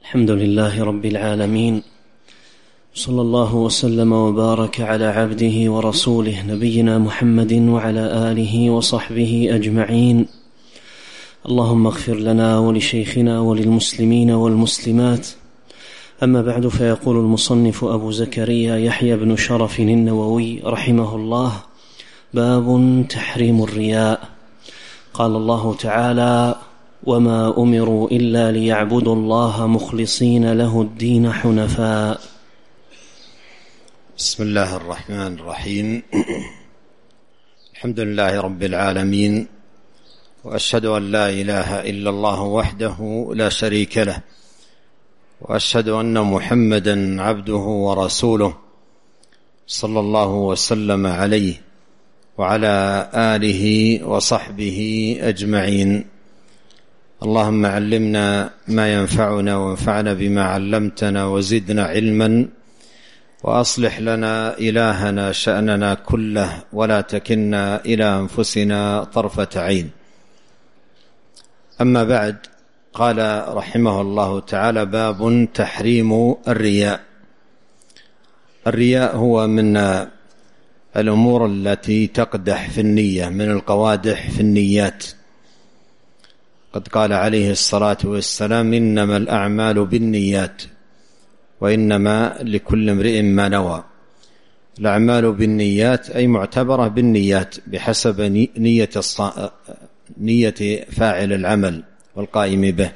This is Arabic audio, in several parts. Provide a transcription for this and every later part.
الحمد لله رب العالمين، صلى الله وسلم وبارك على عبده ورسوله نبينا محمد وعلى آله وصحبه أجمعين. اللهم اغفر لنا ولشيخنا وللمسلمين والمسلمات. أما بعد، فيقول المصنف أبو زكريا يحيى بن شرف النووي رحمه الله: باب تحريم الرياء. قال الله تعالى: وما أمروا إلا ليعبدوا الله مخلصين له الدين حنفاء. بسم الله الرحمن الرحيم. الحمد لله رب العالمين، وأشهد أن لا إله إلا الله وحده لا شريك له، وأشهد أن محمدا عبده ورسوله صلى الله وسلم عليه وعلى آله وصحبه أجمعين. اللهم علمنا ما ينفعنا وانفعنا بما علمتنا وزدنا علما، وأصلح لنا إلهنا شأننا كله ولا تكلنا إلى أنفسنا طرفة عين. أما بعد، قال رحمه الله تعالى: باب تحريم الرياء. الرياء هو من الأمور التي تقدح في النية، من القوادح في النيات. قد قال عليه الصلاة والسلام: إنما الأعمال بالنيات وإنما لكل امرئ ما نوى. الأعمال بالنيات أي معتبرة بالنيات بحسب نية فاعل العمل والقائم به.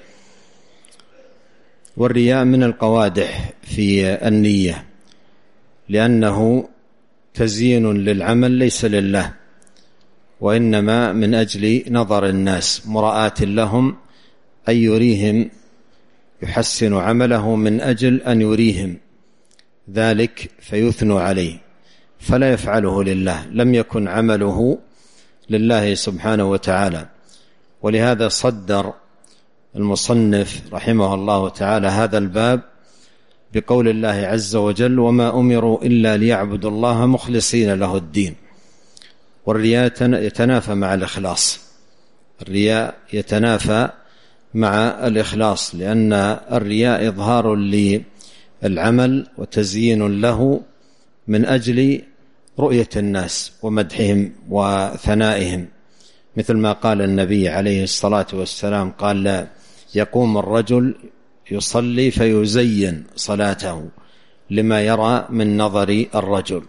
والرياء من القوادح في النية، لأنه تزيين للعمل ليس لله، وإنما من أجل نظر الناس، مراءة لهم، أن يريهم، يحسن عمله من أجل أن يريهم ذلك فيثنوا عليه، فلا يفعله لله، لم يكن عمله لله سبحانه وتعالى. ولهذا صدر المصنف رحمه الله تعالى هذا الباب بقول الله عز وجل: وما أمروا إلا ليعبدوا الله مخلصين له الدين. والرياء يتنافى مع الإخلاص، الرياء يتنافى مع الإخلاص، لأن الرياء إظهار للعمل وتزيين له من أجل رؤية الناس ومدحهم وثنائهم، مثل ما قال النبي عليه الصلاة والسلام: قال: يقوم الرجل يصلي فيزين صلاته لما يرى من نظر الرجل.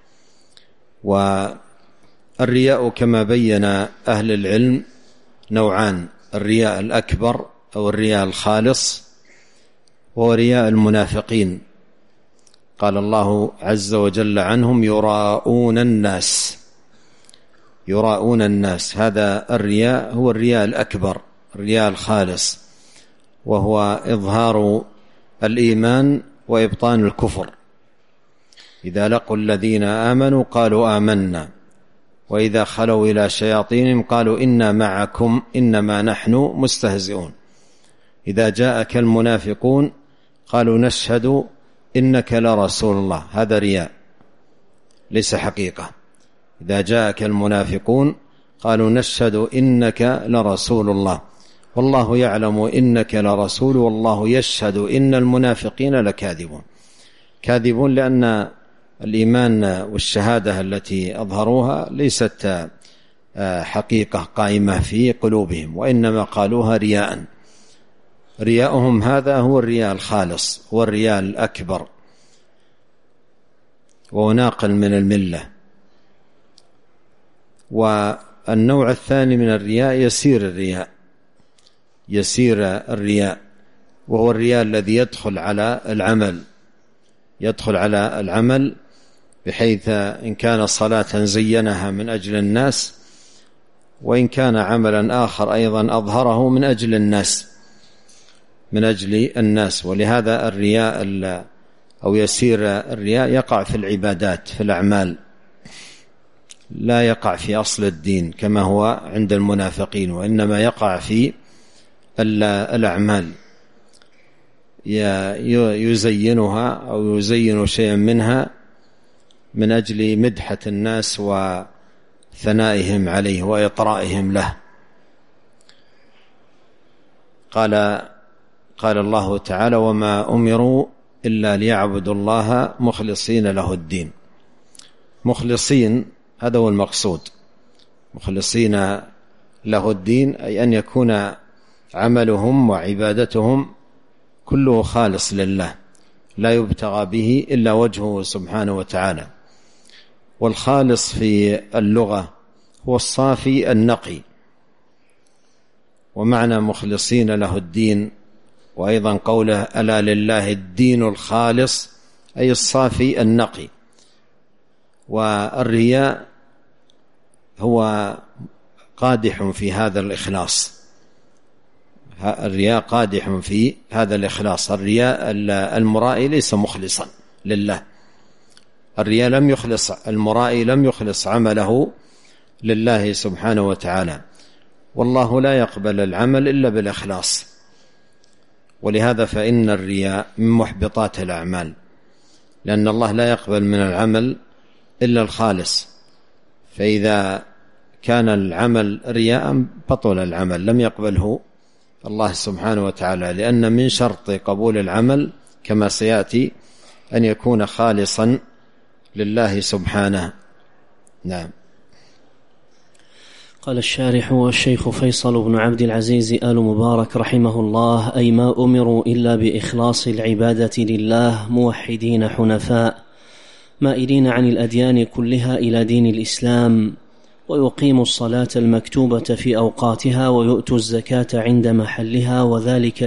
والرياء كما بين أهل العلم نوعان: الرياء الأكبر أو الرياء الخالص، وهو رياء المنافقين. قال الله عز وجل عنهم: يراءون الناس. يراءون الناس، هذا الرياء هو الرياء الأكبر، الرياء الخالص، وهو إظهار الإيمان وإبطان الكفر. إذا لقوا الذين آمنوا قالوا آمنا، وإذا خلوا إلى شياطينهم قالوا إنا معكم إنما نحن مستهزئون. إذا جاءك المنافقون قالوا نشهد إنك لرسول الله، هذا رياء ليس حقيقة. إذا جاءك المنافقون قالوا نشهد إنك لرسول الله والله يعلم إنك لرسول والله يشهد إن المنافقين لكاذبون. كاذبون لأن الإيمان والشهادة التي أظهروها ليست حقيقة قائمة في قلوبهم، وإنما قالوها رياء. رياءهم هذا هو الرياء الخالص، هو الرياء الأكبر، وهو ناقل من الملة. والنوع الثاني من الرياء يسير الرياء، وهو الرياء الذي يدخل على العمل، بحيث إن كان صلاة زينها من أجل الناس، وإن كان عملا آخر أيضا أظهره من أجل الناس. ولهذا الرياء أو يسير الرياء يقع في العبادات، في الأعمال، لا يقع في أصل الدين كما هو عند المنافقين، وإنما يقع في الأعمال، يزينها أو يزين شيئا منها من أجل مدحة الناس وثنائهم عليه وإطرائهم له. قال الله تعالى: وما أمروا إلا ليعبدوا الله مخلصين له الدين. مخلصين هذا هو المقصود، مخلصين له الدين أي أن يكون عملهم وعبادتهم كله خالص لله، لا يبتغى به إلا وجهه سبحانه وتعالى. والخالص في اللغة هو الصافي النقي، ومعنى مخلصين له الدين وأيضا قوله: ألا لله الدين الخالص، أي الصافي النقي. والرياء هو قادح في هذا الإخلاص، الرياء قادح في هذا الإخلاص. الرياء المرائي ليس مخلصا لله، الرياء لم يخلص، المرائي لم يخلص عمله لله سبحانه وتعالى، والله لا يقبل العمل إلا بالإخلاص. ولهذا فإن الرياء من محبطات الأعمال، لأن الله لا يقبل من العمل إلا الخالص، فإذا كان العمل رياء بطل العمل، لم يقبله الله سبحانه وتعالى، لأن من شرط قبول العمل كما سيأتي أن يكون خالصا لله سبحانه. نعم. قال الشارح والشيخ فيصل بن عبد العزيز آل مبارك رحمه الله: أي ما أمروا إلا بإخلاص العبادة لله موحدين حنفاء مائلين عن الأديان كلها إلى دين الإسلام، ويقيموا الصلاة المكتوبة في أوقاتها ويؤتوا الزكاة عند محلها، وذلك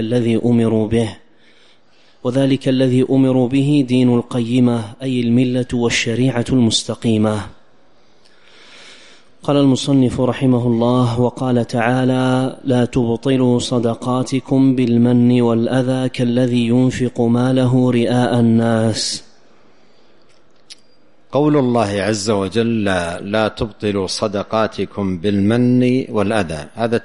الذي أمروا به دين القيمة، أي الملة والشريعة المستقيمة. قال المصنف رحمه الله: وقال تعالى: لا تبطلوا صدقاتكم بالمن والأذى كالذي ينفق ماله رئاء الناس. قول الله عز وجل: لا تبطلوا صدقاتكم بالمن والأذى، هذا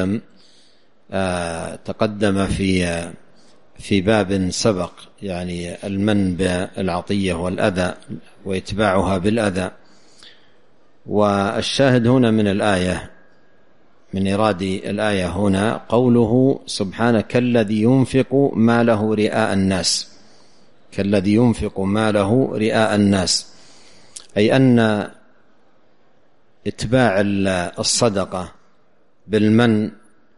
تقدم في باب سبق، يعني المن بالعطية والأذى وإتباعها بالأذى. والشاهد هنا من الآية، من إراد الآية هنا قوله سبحانه: كالذي ينفق ماله رئاء الناس، كالذي ينفق ماله رئاء الناس، أي أن اتباع الصدقة بالمن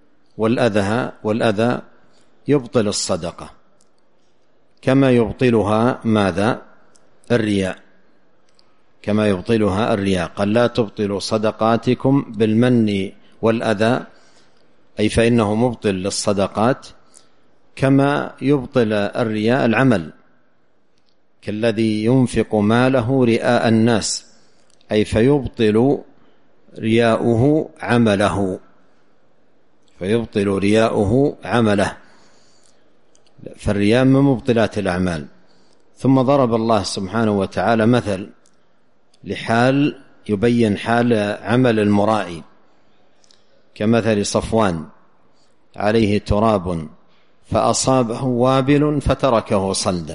والأذى يبطل الصدقة، كما يبطلها ماذا؟ الرياء، كما يبطلها الرياء. قال: لا تبطلوا صدقاتكم بالمن والأذى، أي فإنه مبطل للصدقات، كما يبطل الرياء العمل. كالذي ينفق ماله رئاء الناس، أي فيبطل رياؤه عمله، فيبطل رياؤه عمله، فالرياء من مبطلات الأعمال. ثم ضرب الله سبحانه وتعالى مثل لحال يبين حال عمل المرائي، كمثل صفوان عليه تراب فأصابه وابل فتركه صلدا،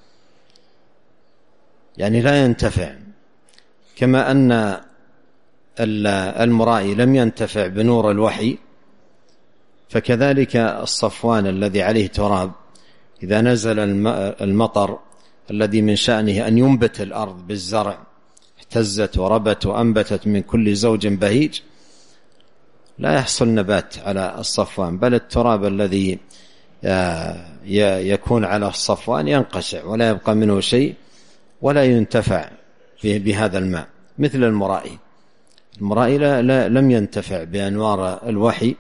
يعني لا ينتفع. كما أن المرائي لم ينتفع بنور الوحي، فكذلك الصفوان الذي عليه تراب إذا نزل المطر الذي من شأنه أن ينبت الأرض بالزرع، اهتزت وربت وأنبتت من كل زوج بهيج، لا يحصل نبات على الصفوان، بل التراب الذي يكون على الصفوان ينقشع ولا يبقى منه شيء ولا ينتفع بهذا الماء. مثل المرائي لم ينتفع بأنوار الوحي،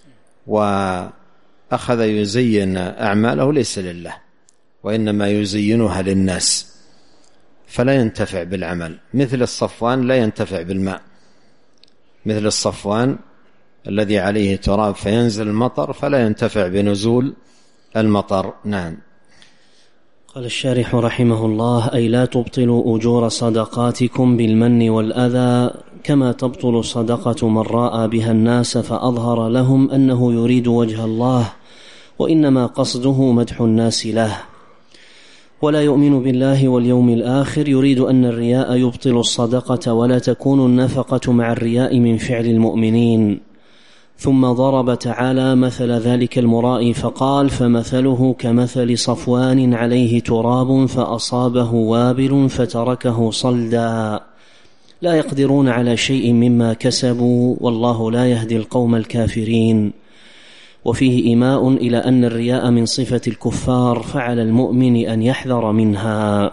وأخذ يزين أعماله ليس لله، وإنما يزينها للناس، فلا ينتفع بالعمل. مثل الصفوان لا ينتفع بالماء، مثل الصفوان الذي عليه تراب فينزل المطر فلا ينتفع بنزول المطر. نعم. قال الشارح رحمه الله: أي لا تبطلوا أجور صدقاتكم بالمن والأذى، كما تبطل صدقة من رأى بها الناس فأظهر لهم أنه يريد وجه الله، وإنما قصده مدح الناس له، ولا يؤمن بالله واليوم الآخر، يريد أن الرياء يبطل الصدقة، ولا تكون النفقة مع الرياء من فعل المؤمنين. ثم ضرب تعالى مثل ذلك المرائي فقال: فمثله كمثل صفوان عليه تراب فأصابه وابل فتركه صلدا لا يقدرون على شيء مما كسبوا والله لا يهدي القوم الكافرين. وفيه إيماء إلى أن الرياء من صفة الكفار، فعلى المؤمن أن يحذر منها.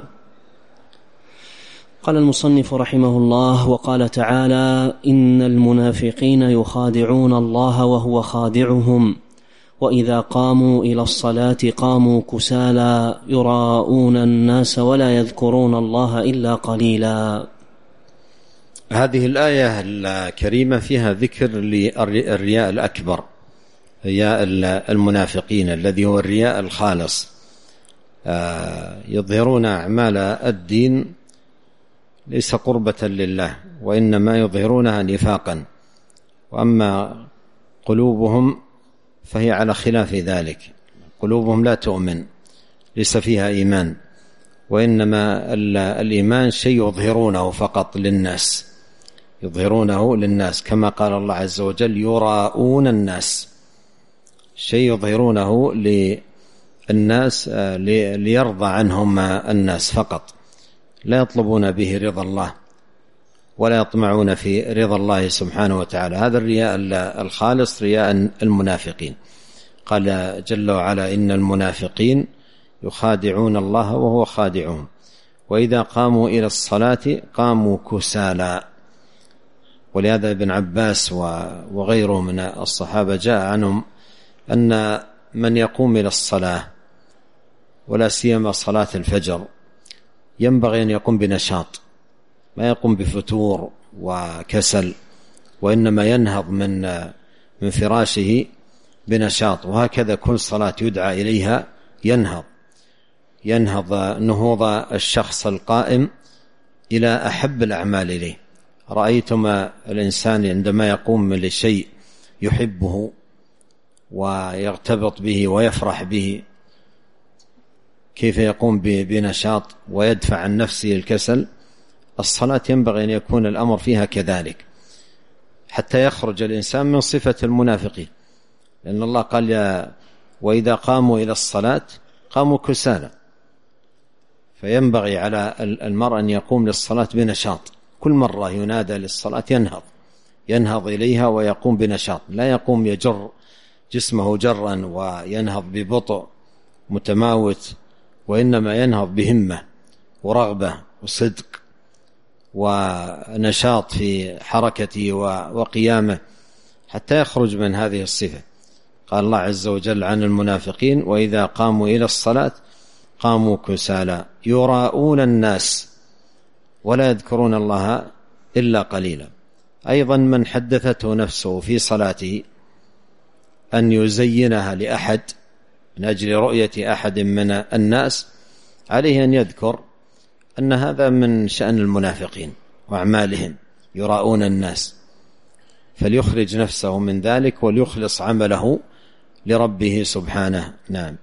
قال المصنف رحمه الله: وقال تعالى: إن المنافقين يخادعون الله وهو خادعهم وإذا قاموا إلى الصلاة قاموا كسالى يراءون الناس ولا يذكرون الله إلا قليلا. هذه الآية الكريمة فيها ذكر للرياء الأكبر، رياء المنافقين الذي هو الرياء الخالص، يظهرون أعمال الدين ليس قربة لله وإنما يظهرونها نفاقا، وأما قلوبهم فهي على خلاف ذلك، قلوبهم لا تؤمن، ليس فيها إيمان، وإنما الإيمان شيء يظهرونه فقط للناس، يظهرونه للناس كما قال الله عز وجل: يراءون الناس، شيء يظهرونه للناس ليرضى عنهم الناس فقط، لا يطلبون به رضا الله ولا يطمعون في رضا الله سبحانه وتعالى. هذا الرياء الخالص رياء المنافقين. قال جل وعلا: إن المنافقين يخادعون الله وهو خادعهم وإذا قاموا إلى الصلاة قاموا كسالى. ولهذا ابن عباس وغيره من الصحابة جاء عنهم أن من يقوم إلى الصلاة ولا سيما صلاة الفجر ينبغي أن يقوم بنشاط، ما يقوم بفتور وكسل، وإنما ينهض من فراشه بنشاط. وهكذا كل صلاة يدعى إليها ينهض نهوض الشخص القائم إلى أحب الأعمال إليه. رأيتما الإنسان عندما يقوم لشيء يحبه ويرتبط به ويفرح به كيف يقوم بنشاط ويدفع عن نفسه الكسل. الصلاة ينبغي أن يكون الأمر فيها كذلك حتى يخرج الإنسان من صفة المنافقين، لأن الله قال: وإذا قاموا إلى الصلاة قاموا كسالى. فينبغي على المرء أن يقوم للصلاة بنشاط، كل مرة ينادى للصلاة ينهض إليها ويقوم بنشاط، لا يقوم يجر جسمه جرا وينهض ببطء متماوت، وإنما ينهض بهمة ورغبة وصدق ونشاط في حركته وقيامه حتى يخرج من هذه الصفة. قال الله عز وجل عن المنافقين: وإذا قاموا إلى الصلاة قاموا كسالى يراءون الناس ولا يذكرون الله إلا قليلا. أيضا من حدثته نفسه في صلاته أن يزينها لأحد من أجل رؤية أحد من الناس، عليه أن يذكر أن هذا من شأن المنافقين وأعمالهم، يراءون الناس، فليخرج نفسه من ذلك وليخلص عمله لربه سبحانه. نعم.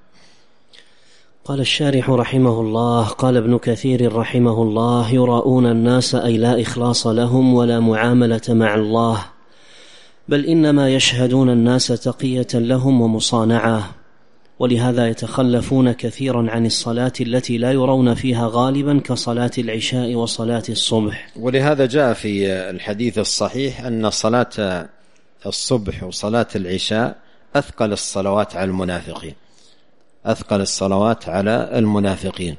قال الشارح رحمه الله: قال ابن كثير رحمه الله: يراءون الناس أي لا إخلاص لهم ولا معاملة مع الله، بل إنما يشهدون الناس تقية لهم ومصانعة، ولهذا يتخلفون كثيرا عن الصلاة التي لا يرون فيها غالبا كصلاة العشاء وصلاة الصبح. ولهذا جاء في الحديث الصحيح أن صلاة الصبح وصلاة العشاء أثقل الصلوات على المنافقين، أثقل الصلوات على المنافقين.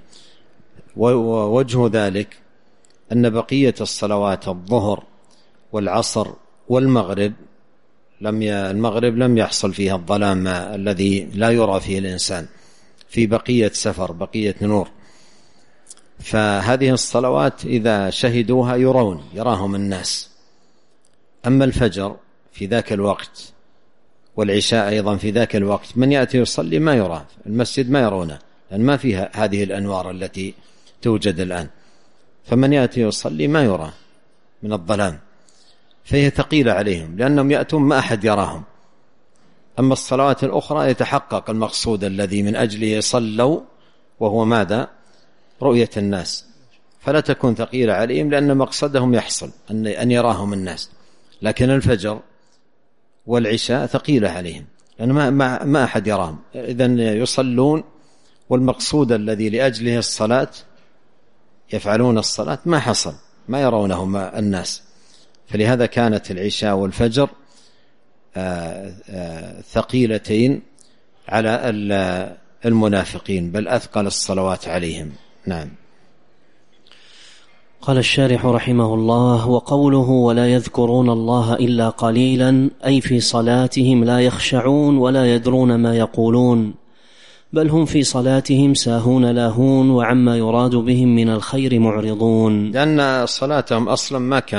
ووجه ذلك أن بقية الصلوات الظهر والعصر والمغرب المغرب لم يحصل فيها الظلام الذي لا يرى فيه الإنسان، في بقية سفر، بقية نور. فهذه الصلوات إذا شهدوها يراهم الناس. أما الفجر في ذاك الوقت والعشاء أيضا في ذاك الوقت، من يأتي يصلي ما يراه، المسجد ما يرونه، لأن ما فيها هذه الأنوار التي توجد الآن، فمن يأتي يصلي ما يراه من الظلام، فهي ثقيلة عليهم لأنهم يأتون ما أحد يراهم. أما الصلوات الأخرى يتحقق المقصود الذي من أجله صلوا، وهو ماذا؟ رؤية الناس، فلا تكون ثقيلة عليهم لأن مقصدهم يحصل أن يراهم الناس. لكن الفجر والعشاء ثقيلة عليهم، لأن ما أحد يراهم، إذن يصلون والمقصود الذي لأجله الصلاة يفعلون الصلاة ما حصل، ما يرونهما الناس. فلهذا كانت العشاء والفجر ثقيلتين على المنافقين، بل أثقل الصلوات عليهم. نعم. قال الشارح رحمه الله: وقوله ولا يذكرون الله إلا قليلا، أي في صلاتهم لا يخشعون ولا يدرون ما يقولون، بل هم في صلاتهم ساهون لاهون، وعما يراد بهم من الخير معرضون، لأن صلاتهم أصلا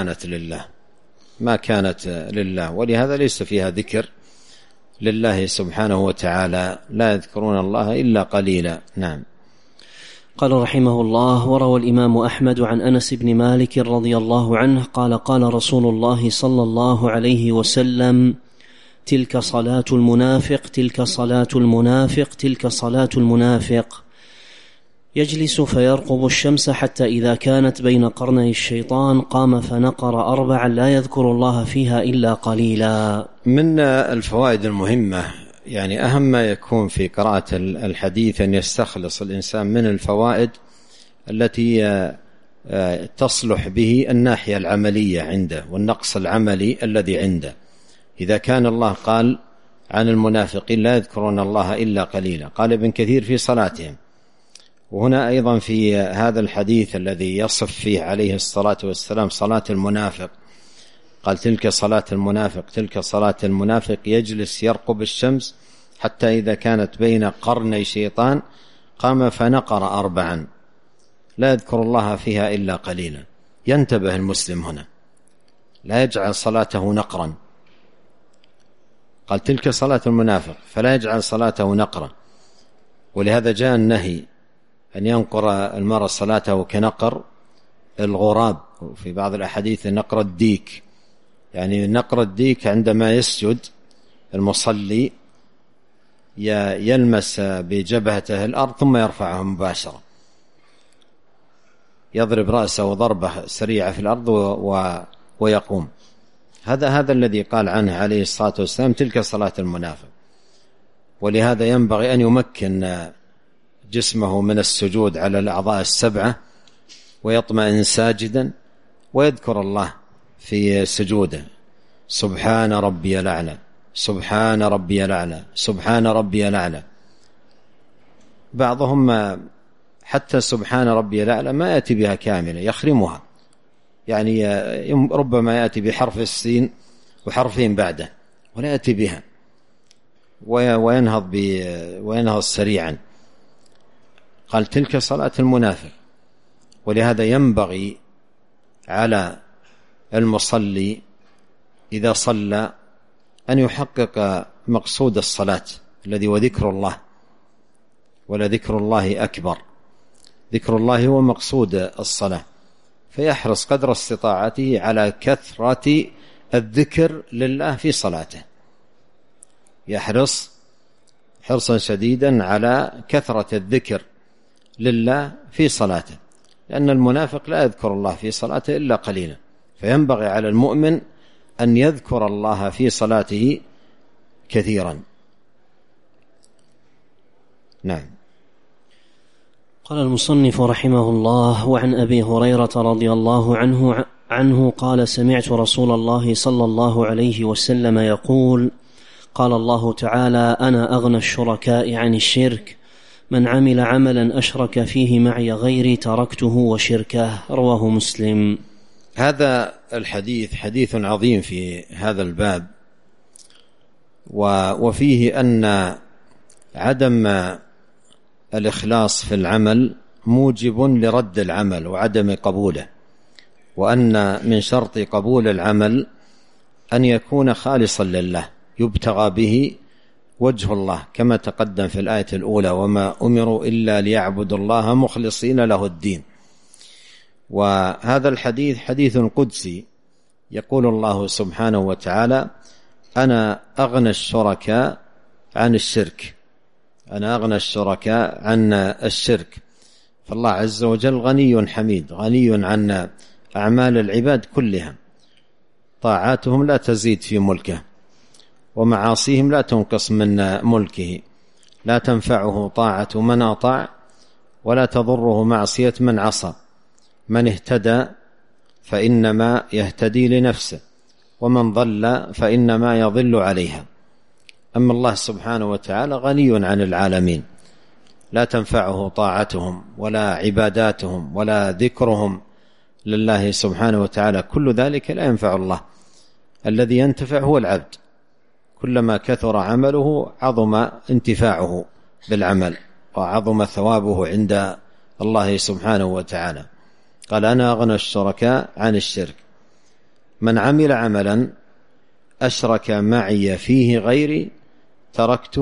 ما كانت لله، ولهذا ليس فيها ذكر لله سبحانه وتعالى، لا يذكرون الله إلا قليلا. نعم. قال رحمه الله: وروى الإمام أحمد عن أنس بن مالك رضي الله عنه قال: قال رسول الله صلى الله عليه وسلم: تلك صلاة المنافق، تلك صلاة المنافق، تلك صلاة المنافق، يجلس فيرقب الشمس حتى إذا كانت بين قرني الشيطان قام فنقر 4 لا يذكر الله فيها إلا قليلا. من الفوائد المهمة، يعني أهم ما يكون في قراءة الحديث أن يستخلص الإنسان من الفوائد التي تصلح به الناحية العملية عنده والنقص العملي الذي عنده. إذا كان الله قال عن المنافقين لا يذكرون الله إلا قليلا، قال ابن كثير في صلاتهم، وهنا أيضا في هذا الحديث الذي يصف فيه عليه الصلاة والسلام صلاة المنافق، قال: تلك صلاة المنافق، تلك صلاة المنافق، يجلس يرقب الشمس حتى إذا كانت بين قرني شيطان قام فنقر 4 لا يذكر الله فيها إلا قليلا. ينتبه المسلم هنا، لا يجعل صلاته نقرا، قال تلك صلاة المنافق، فلا يجعل صلاته نقرا، ولهذا جاء النهي أن ينقر المرء صلاته كنقر الغراب، وفي بعض الأحاديث نقر الديك، يعني نقر الديك عندما يسجد المصلي يلمس بجبهته الأرض ثم يرفعه مباشرة، يضرب رأسه ضربة سريعة في الأرض ويقوم. هذا الذي قال عنه عليه الصلاة والسلام تلك صلاة المنافق. ولهذا ينبغي أن يمكن جسمه من السجود على الأعضاء 7 ويطمئن ساجدا ويذكر الله في سجوده: سبحان ربي الأعلى، سبحان ربي الأعلى، سبحان ربي الأعلى. بعضهم حتى سبحان ربي الأعلى ما يأتي بها كاملة، يخرمها، يعني ربما يأتي بحرف السين وحرفين بعده ولا يأتي بها، وينهض سريعا. قال تلك صلاة المنافق. ولهذا ينبغي على المصلي إذا صلى أن يحقق مقصود الصلاة الذي هو ذكر الله، ولذكر الله أكبر، ذكر الله هو مقصود الصلاة، فيحرص قدر استطاعته على كثرة الذكر لله في صلاته، يحرص حرصا شديدا على كثرة الذكر لله في صلاته، لأن المنافق لا يذكر الله في صلاته إلا قليلا، فينبغي على المؤمن أن يذكر الله في صلاته كثيرا. نعم. قال المصنف رحمه الله: وعن أبي هريرة رضي الله عنه قال: سمعت رسول الله صلى الله عليه وسلم يقول: قال الله تعالى: أنا أغنى الشركاء عن الشرك، من عمل عملا أشرك فيه معي غيري تركته وشركه. رواه مسلم. هذا الحديث حديث عظيم في هذا الباب، وفيه أن عدم الإخلاص في العمل موجب لرد العمل وعدم قبوله، وأن من شرط قبول العمل أن يكون خالصا لله يبتغى به وجه الله، كما تقدم في الآية الأولى: وما أمروا إلا ليعبدوا الله مخلصين له الدين. وهذا الحديث حديث قدسي، يقول الله سبحانه وتعالى: أنا أغنى الشركاء عن الشرك، أنا أغنى الشركاء عن الشرك. فالله عز وجل غني حميد، غني عن أعمال العباد كلها، طاعاتهم لا تزيد في ملكه، ومعاصيهم لا تنقص من ملكه، لا تنفعه طاعة من أطاع ولا تضره معصية من عصى. من اهتدى فإنما يهتدي لنفسه، ومن ضل فإنما يضل عليها. أما الله سبحانه وتعالى غني عن العالمين، لا تنفعه طاعتهم ولا عباداتهم ولا ذكرهم لله سبحانه وتعالى، كل ذلك لا ينفع الله. الذي ينتفع هو العبد، كلما كثر عمله عظم انتفاعه بالعمل وعظم ثوابه عند الله سبحانه وتعالى. قال أنا أغنى الشركاء عن الشرك، من عمل عملا أشرك معي فيه غيري تركته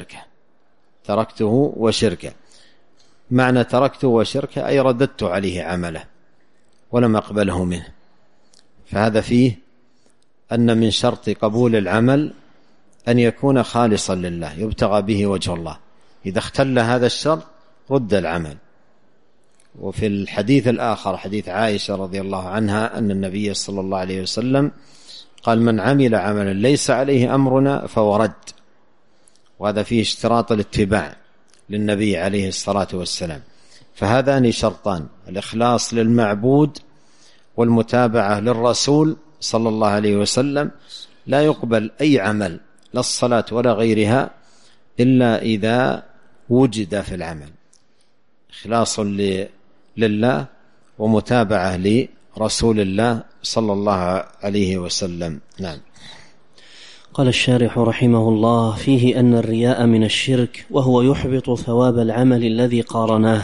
وشركه. معنى تركته وشركه أي رددت عليه عمله ولم أقبله منه. فهذا فيه أن من شرط قبول العمل أن يكون خالصا لله يبتغى به وجه الله، إذا اختل هذا الشرط رد العمل. وفي الحديث الآخر حديث عائشة رضي الله عنها أن النبي صلى الله عليه وسلم قال من عمل عملا ليس عليه أمرنا فهو رد، وهذا فيه اشتراط الاتباع للنبي عليه الصلاة والسلام. فهذان شرطان، الإخلاص للمعبود والمتابعة للرسول صلى الله عليه وسلم. لا يقبل أي عمل لا الصلاة ولا غيرها إلا إذا وجد في العمل إخلاص لله ومتابعة لرسول الله صلى الله عليه وسلم. نعم. قال الشارح رحمه الله: فيه أن الرياء من الشرك، وهو يحبط ثواب العمل الذي قارناه.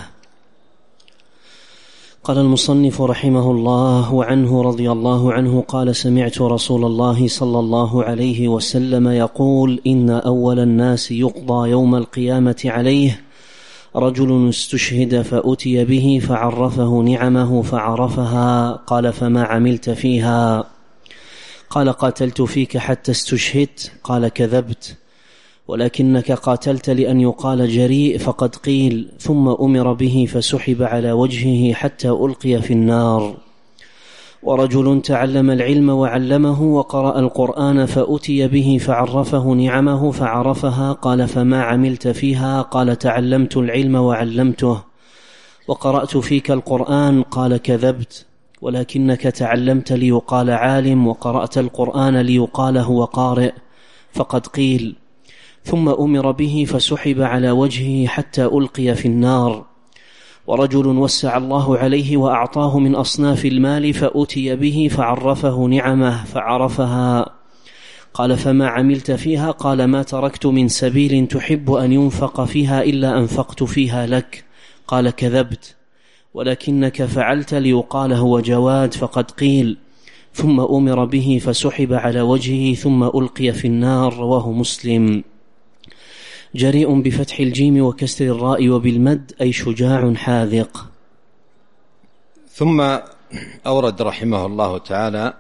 قال المصنف رحمه الله: وعنه رضي الله عنه قال: سمعت رسول الله صلى الله عليه وسلم يقول: إن أول الناس يقضى يوم القيامة عليه رجل استشهد فأتي به فعرفه نعمه فعرفها، قال: فما عملت فيها؟ قال: قاتلت فيك حتى استشهدت. قال: كذبت، ولكنك قاتلت لأن يقال جريء فقد قيل. ثم أمر به فسحب على وجهه حتى ألقي في النار. ورجل تعلم العلم وعلمه وقرأ القرآن فأتي به فعرفه نعمه فعرفها. قال: فما عملت فيها؟ قال: تعلمت العلم وعلمته وقرأت فيك القرآن. قال: كذبت، ولكنك تعلمت ليقال عالم وقرأت القرآن ليقال هو قارئ فقد قيل. ثم أمر به فسحب على وجهه حتى ألقي في النار. ورجل وسع الله عليه وأعطاه من أصناف المال فأتي به فعرفه نعمه فعرفها. قال: فما عملت فيها؟ قال: ما تركت من سبيل تحب أن ينفق فيها إلا أنفقت فيها لك. قال: كذبت، ولكنك فعلت ليقال هو جواد فقد قيل. ثم أمر به فسحب على وجهه ثم ألقي في النار. رواه مسلم. جريء بفتح الجيم وكسر الراء وبالمد أي شجاع حاذق. ثم أورد رحمه الله تعالى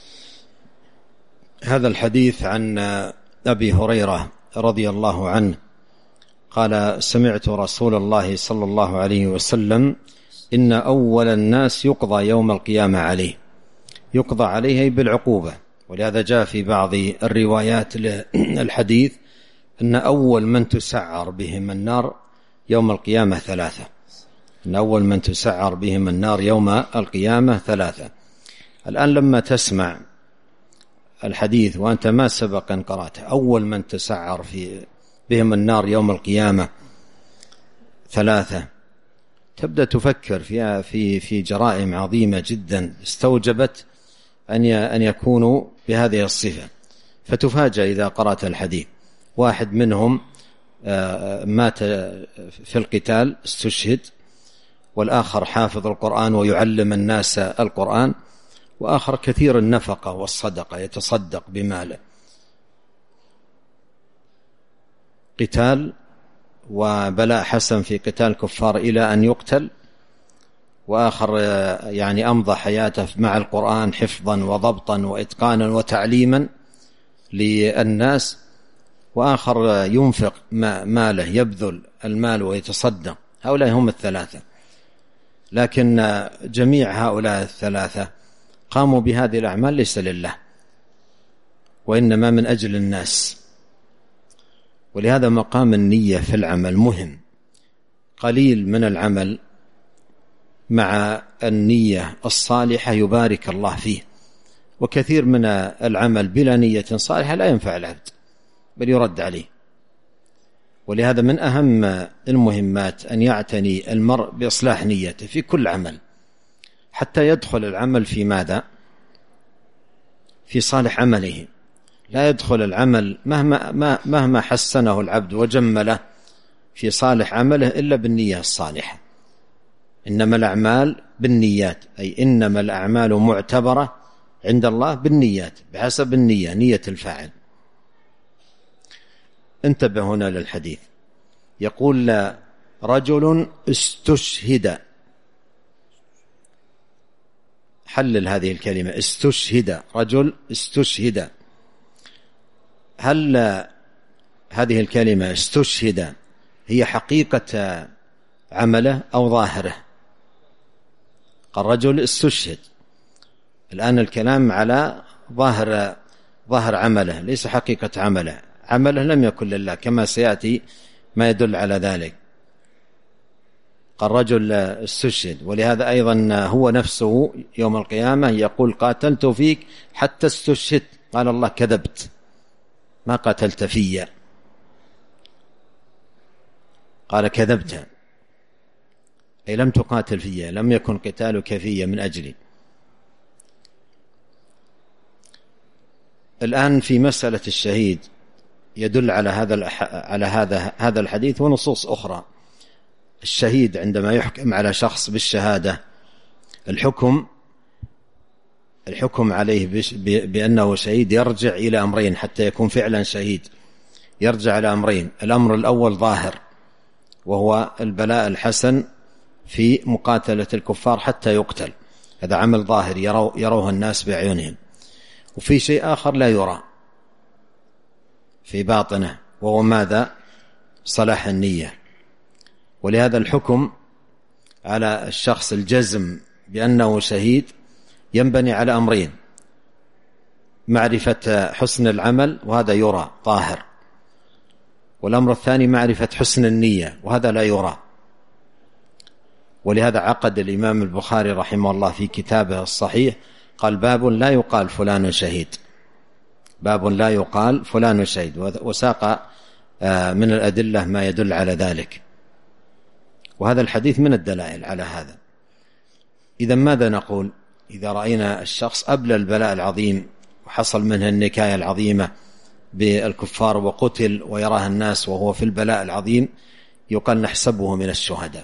هذا الحديث عن أبي هريرة رضي الله عنه قال: سمعت رسول الله صلى الله عليه وسلم: إن أول الناس يقضى يوم القيامة عليه. يقضى عليه بالعقوبة، ولهذا جاء في بعض الروايات للحديث أن أول من تسعر بهم النار يوم القيامة 3. أن أول من تسعر بهم النار يوم القيامة 3. الآن لما تسمع الحديث وأنت ما سبق أن قرأته، أول من تسعر بهم النار يوم القيامة 3، تبدأ تفكر في جرائم عظيمة جدا استوجبت أن يكونوا بهذه الصفة، فتفاجأ إذا قرأت الحديث. واحد منهم مات في القتال استشهد، والآخر حافظ القرآن ويعلم الناس القرآن، وآخر كثير النفقة والصدقة يتصدق بماله. قتال وبلاء حسن في قتال كفار إلى أن يقتل، وآخر يعني أمضى حياته مع القرآن حفظا وضبطا وإتقانا وتعليما للناس، وآخر ينفق ماله يبذل المال ويتصدق. هؤلاء هم 3، لكن جميع هؤلاء 3 قاموا بهذه الأعمال ليس لله، وإنما من أجل الناس. ولهذا مقام النية في العمل مهم. قليل من العمل مع النية الصالحة يبارك الله فيه، وكثير من العمل بلا نية صالحة لا ينفع العبد بل يرد عليه. ولهذا من أهم المهمات أن يعتني المرء بإصلاح نيته في كل عمل، حتى يدخل العمل في ماذا؟ في صالح عمله. لا يدخل العمل مهما حسنه العبد وجمله في صالح عمله إلا بالنية الصالحة. إنما الأعمال بالنيات، أي إنما الأعمال معتبرة عند الله بالنيات، بحسب النية، نية الفاعل. انتبه هنا للحديث، يقول رجل استشهد. حلل هذه الكلمة استشهد، رجل استشهد. هل هذه الكلمة استشهد هي حقيقة عمله أو ظاهره؟ قال رجل استشهد، الآن الكلام على ظاهر عمله ليس حقيقة عمله. عمله لم يكن لله كما سيأتي ما يدل على ذلك. قال رجل استشهد، ولهذا أيضا هو نفسه يوم القيامة يقول قاتلت فيك حتى استشهد. قال الله كذبت، ما قاتلت في. قال كذبت، أي لم تقاتل في، لم يكن قتالك في من أجلي. الآن في مسألة الشهيد يدل على هذا الحديث ونصوص أخرى. الشهيد عندما يحكم على شخص بالشهادة، الحكم عليه بأنه شهيد يرجع إلى أمرين حتى يكون فعلا شهيد. يرجع إلى أمرين: الأمر الأول ظاهر، وهو البلاء الحسن في مقاتلة الكفار حتى يقتل، هذا عمل ظاهر يروه الناس بأعينهم. وفي شيء آخر لا يرى في باطنه، وهو ماذا؟ صلاح النية. ولهذا الحكم على الشخص الجزم بأنه شهيد ينبني على أمرين: معرفة حسن العمل، وهذا يرى ظاهر، والأمر الثاني معرفة حسن النية، وهذا لا يرى. ولهذا عقد الإمام البخاري رحمه الله في كتابه الصحيح قال: باب لا يقال فلان شهيد، باب لا يقال فلان شهيد، وساق من الأدلة ما يدل على ذلك. وهذا الحديث من الدلائل على هذا. إذا ماذا نقول إذا رأينا الشخص أبلى البلاء العظيم وحصل منه النكاية العظيمة بالكفار وقتل ويراه الناس وهو في البلاء العظيم؟ يقال نحسبه من الشهداء،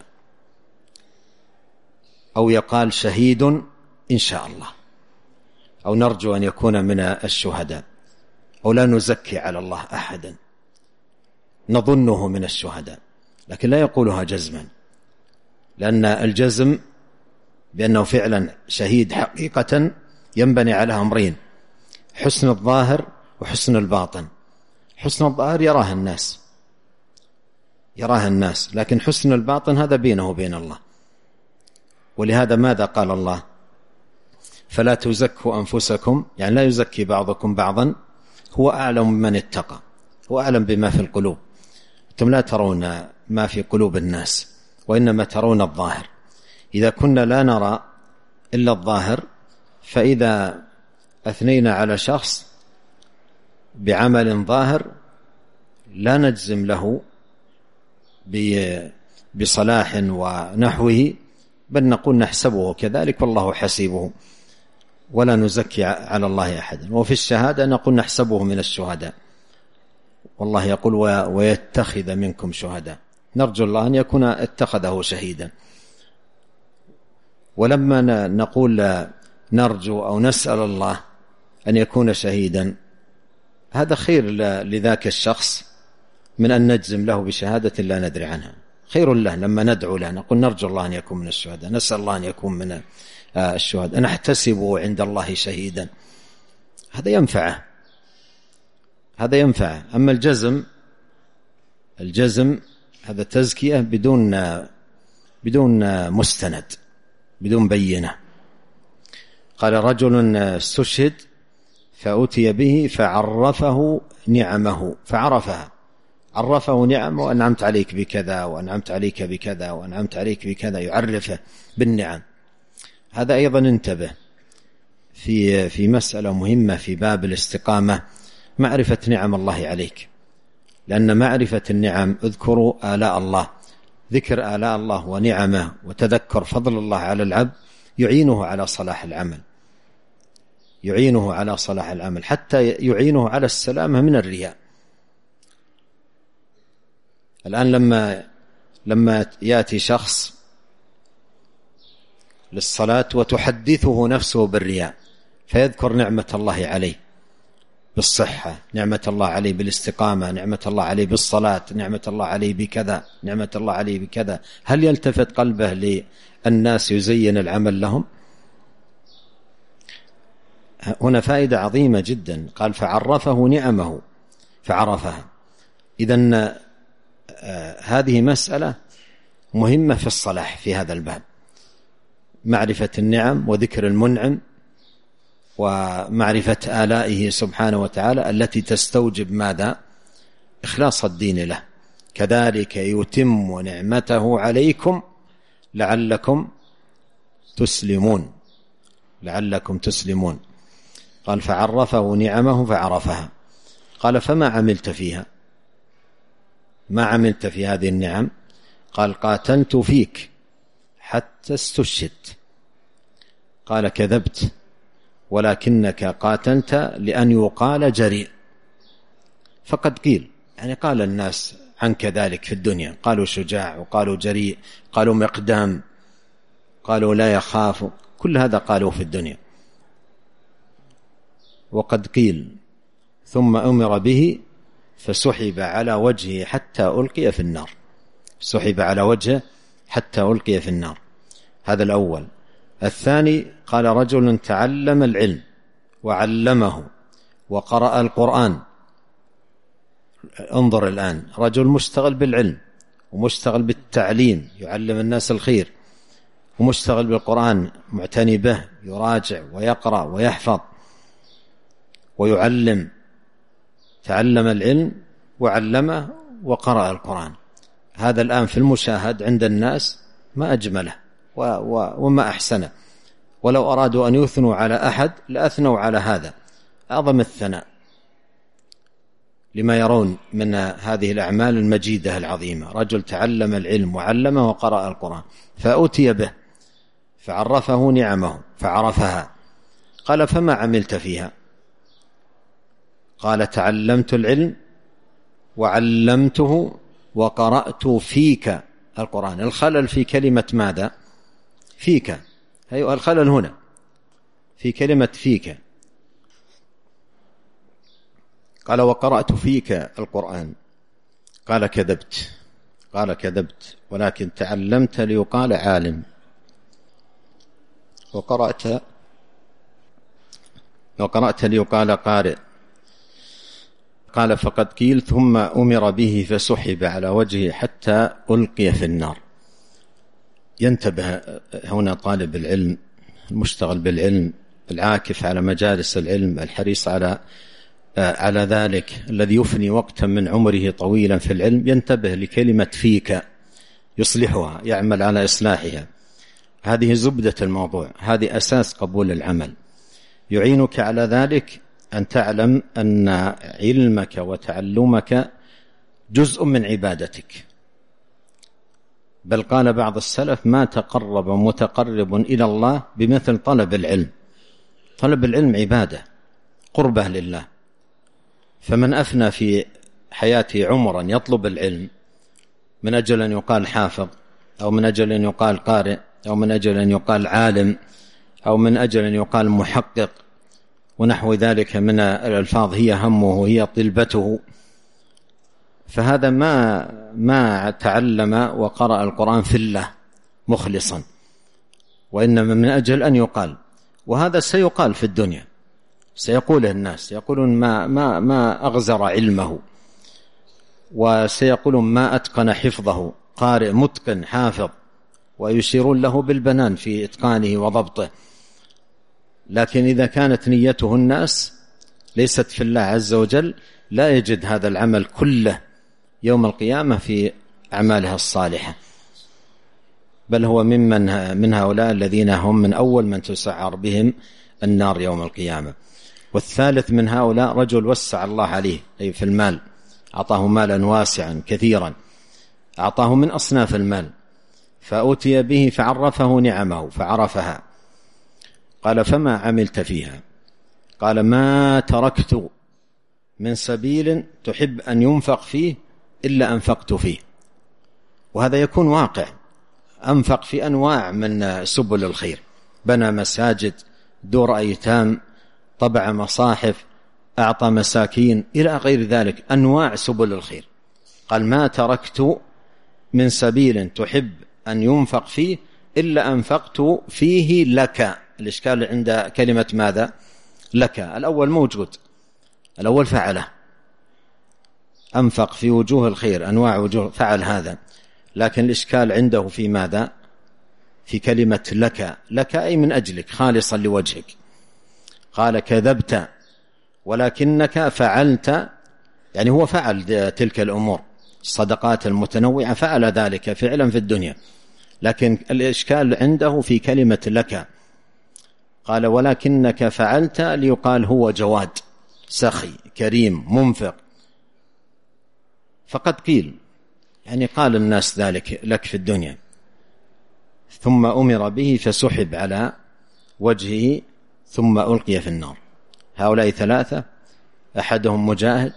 أو يقال شهيد إن شاء الله، أو نرجو أن يكون من الشهداء، أو لا نزكي على الله أحدا، نظنه من الشهداء، لكن لا يقولها جزما، لأن الجزم بأنه فعلا شهيد حقيقة ينبني على أمرين: حسن الظاهر وحسن الباطن. حسن الظاهر يراه الناس، لكن حسن الباطن هذا بينه وبين الله. ولهذا ماذا قال الله؟ فلا تزكوا أنفسكم، يعني لا يزكي بعضكم بعضا، هو أعلم من اتقى، هو أعلم بما في القلوب. أنتم لا ترون ما في قلوب الناس، وإنما ترون الظاهر. إذا كنا لا نرى إلا الظاهر، فإذا أثنينا على شخص بعمل ظاهر لا نجزم له بصلاح ونحوه، بل نقول نحسبه كذلك والله حسيبه، ولا نزكي على الله أحدا. وفي الشهادة نقول نحسبه من الشهداء، والله يقول ويتخذ منكم شهداء، نرجو الله أن يكون اتخذه شهيدا. ولما نقول نرجو أو نسأل الله أن يكون شهيدا، هذا خير لذاك الشخص من أن نجزم له بشهادة لا ندري عنها. خير له لما ندعو له نقول نرجو الله أن يكون من الشهداء، نسأل الله أن يكون من الشهداء، نحتسبه عند الله شهيدا، هذا ينفعه. أما الجزم هذا تزكية بدون مستند، بدون بينة. قال رجل استشهد فأتي به فعرفه نعمه فعرفها، عرفه نعمه وأنعمت عليك بكذا وأنعمت عليك بكذا وأنعمت عليك بكذا، يعرفه بالنعم. هذا أيضا انتبه في مسألة مهمة في باب الاستقامة، معرفة نعم الله عليك، لأن معرفة النعم، اذكروا آلاء الله، ذكر آلاء الله ونعمه وتذكر فضل الله على العبد يعينه على صلاح العمل، يعينه على صلاح العمل، حتى يعينه على السلامة من الرياء. الآن لما يأتي شخص للصلاة وتحدثه نفسه بالرياء، فيذكر نعمة الله عليه بالصحة، نعمة الله عليه بالاستقامة، نعمة الله عليه بالصلاة، نعمة الله عليه بكذا، نعمة الله عليه بكذا، هل يلتفت قلبه للناس يزين العمل لهم؟ هنا فائدة عظيمة جدا، قال فعرفه نعمه فعرفها. إذن هذه مسألة مهمة في الصلاح في هذا الباب، معرفة النعم وذكر المنعم ومعرفة آلائه سبحانه وتعالى التي تستوجب ماذا؟ إخلاص الدين له. كذلك يتم نعمته عليكم لعلكم تسلمون، لعلكم تسلمون. قال فعرفه نعمه فعرفها. قال فما عملت فيها؟ ما عملت في هذه النعم؟ قال قاتلت فيك حتى استشهدت. قال كذبت، ولكنك قاتلت لأن يقال جريء. فقد قيل، يعني قال الناس عنك ذلك في الدنيا، قالوا شجاع وقالوا جريء، قالوا مقدام، قالوا لا يخاف، كل هذا قالوا في الدنيا. وقد قيل ثم أمر به فسحب على وجهه حتى ألقي في النار، سحب على وجهه حتى ألقي في النار. هذا الأول. الثاني قال رجل تعلم العلم وعلمه وقرأ القرآن. انظر الآن، رجل مشتغل بالعلم ومشتغل بالتعليم، يعلم الناس الخير، ومشتغل بالقرآن، معتني به، يراجع ويقرأ ويحفظ ويعلم. تعلم العلم وعلمه وقرأ القرآن. هذا الآن في المشاهد عند الناس ما أجمله وما أحسنه، ولو أرادوا أن يثنوا على أحد لأثنوا على هذا، أعظم الثناء لما يرون من هذه الأعمال المجيدة العظيمة. رجل تعلم العلم وعلمه وقرأ القرآن، فأتي به فعرفه نعمه فعرفها. قال فما عملت فيها؟ قال تعلمت العلم وعلمته وقرأت فيك القرآن. الخلل في كلمة ماذا؟ فيك، أيوة الخلل هنا في كلمة فيك. قال وقرأت فيك القرآن. قال كذبت، قال كذبت، ولكن تعلمت ليقال عالم، وقرأت ليقال قارئ. قال فقد قيل ثم أمر به فسحب على وجهه حتى ألقي في النار. ينتبه هنا طالب العلم المشتغل بالعلم، العاكف على مجالس العلم، الحريص على ذلك، الذي يفني وقتا من عمره طويلا في العلم، ينتبه لكلمة فيك، يصلحها، يعمل على إصلاحها. هذه زبدة الموضوع، هذه أساس قبول العمل. يعينك على ذلك أن تعلم أن علمك وتعلمك جزء من عبادتك. بل قال بعض السلف ما تقرب متقرب إلى الله بمثل طلب العلم. طلب العلم عبادة، قربة لله. فمن أفنى في حياته عمرا يطلب العلم من أجل أن يقال حافظ، أو من أجل أن يقال قارئ، أو من أجل أن يقال عالم، أو من أجل أن يقال محقق ونحو ذلك من الألفاظ هي همه هي طلبته، فهذا ما تعلم وقرأ القرآن في الله مخلصا، وإنما من أجل أن يقال. وهذا سيقال في الدنيا، سيقوله الناس، يقولون ما أغزر علمه، وسيقولون ما أتقن حفظه، قارئ متقن حافظ، ويشيرون له بالبنان في إتقانه وضبطه. لكن إذا كانت نيته الناس ليست في الله عز وجل لا يجد هذا العمل كله يوم القيامة في أعمالها الصالحة، بل هو من هؤلاء الذين هم من أول من تسعر بهم النار يوم القيامة. والثالث من هؤلاء رجل وسع الله عليه أي في المال، أعطاه مالا واسعا كثيرا، أعطاه من أصناف المال، فأتي به فعرفه نعمه فعرفها، قال فما عملت فيها؟ قال ما تركت من سبيل تحب أن ينفق فيه إلا أنفقت فيه. وهذا يكون واقع، أنفق في أنواع من سبل الخير، بنى مساجد، دور أيتام، طبع مصاحف، أعطى مساكين إلى غير ذلك، أنواع سبل الخير. قال ما تركت من سبيل تحب أن ينفق فيه إلا أنفقت فيه لك. الإشكال عند كلمة ماذا؟ لك. الأول موجود، الأول فعله، أنفق في وجوه الخير، أنواع وجوه، فعل هذا، لكن الإشكال عنده في ماذا؟ في كلمة لك. لك أي من أجلك، خالصا لوجهك. قال كذبت ولكنك فعلت، يعني هو فعل تلك الأمور، الصدقات المتنوعة، فعل ذلك فعلا في الدنيا، لكن الإشكال عنده في كلمة لك. قال ولكنك فعلت ليقال هو جواد سخي كريم منفق. فقد قيل، يعني قال الناس ذلك لك في الدنيا، ثم أمر به فسحب على وجهه ثم ألقي في النار. هؤلاء ثلاثة، أحدهم مجاهد،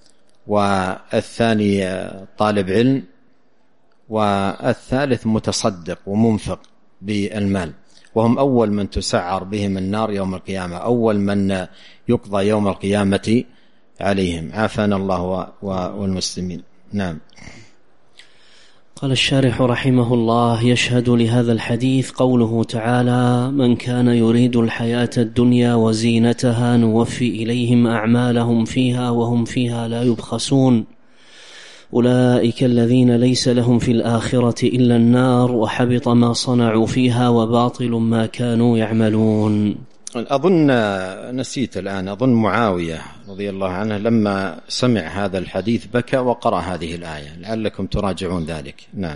والثاني طالب علم، والثالث متصدق ومنفق بالمال، وهم أول من تسعر بهم النار يوم القيامة، أول من يقضى يوم القيامة عليهم. عافانا الله والمسلمين. نعم. قال الشارح رحمه الله: يشهد لهذا الحديث قوله تعالى: من كان يريد الحياة الدنيا وزينتها نوفي إليهم أعمالهم فيها وهم فيها لا يبخسون، أولئك الذين ليس لهم في الآخرة إلا النار وحبط ما صنعوا فيها وباطل ما كانوا يعملون. أظن نسيت الآن، أظن معاوية رضي الله عنه لما سمع هذا الحديث بكى وقرأ هذه الآية، لعلكم تراجعون ذلك. نعم.